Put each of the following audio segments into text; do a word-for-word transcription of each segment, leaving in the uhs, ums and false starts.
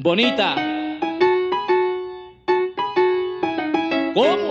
bonita. ¿Cómo?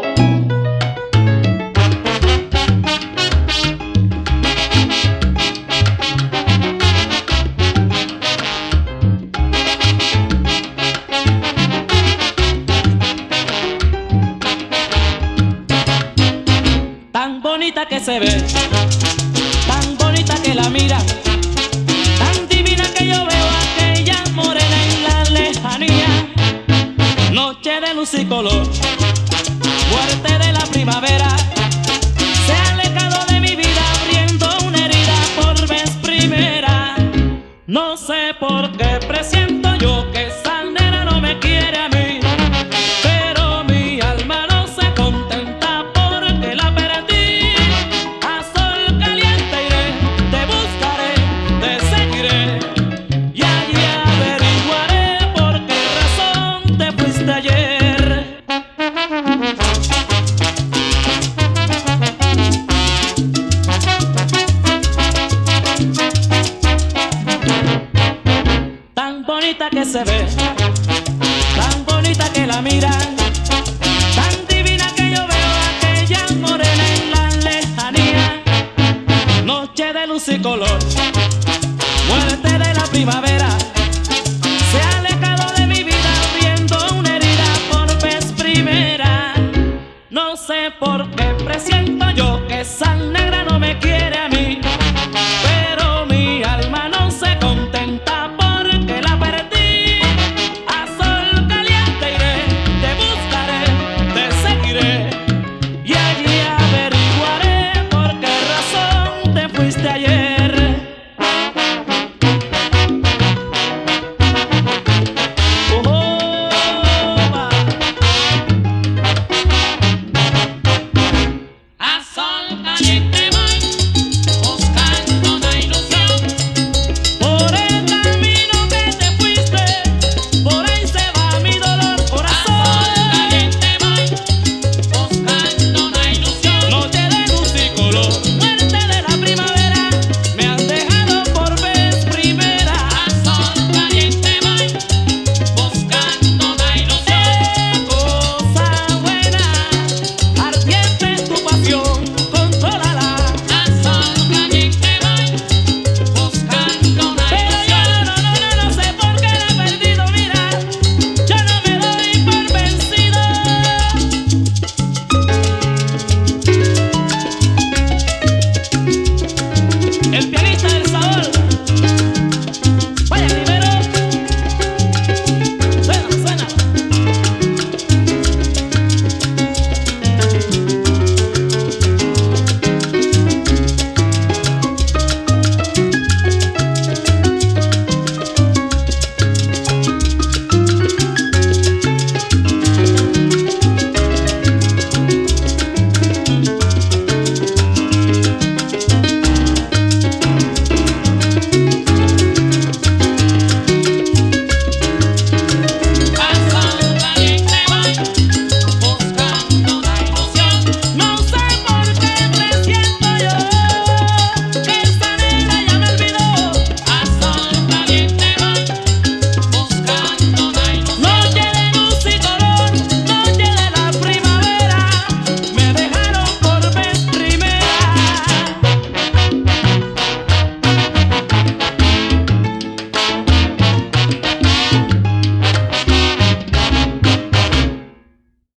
Tan bonita que se ve, tan bonita que la mira, tan divina que yo veo a aquella morena en la lejanía. Noche de luz y color, muerte de la primavera, se ha alejado de mi vida abriendo una herida por vez primera. No sé por qué presiento yo que esa nena no me quiere a mí, pero mi alma no se contenta porque la perdí. A sol caliente iré, te buscaré, te seguiré y allí averiguaré por qué razón te fuiste ayer. Tan bonita que se ve, tan bonita que la mira, tan divina que yo veo a aquella morena en la lejanía. Noche de luz y color, muerte de la primavera, se ha alejado de mi vida abriendo una herida por vez primera. No sé por qué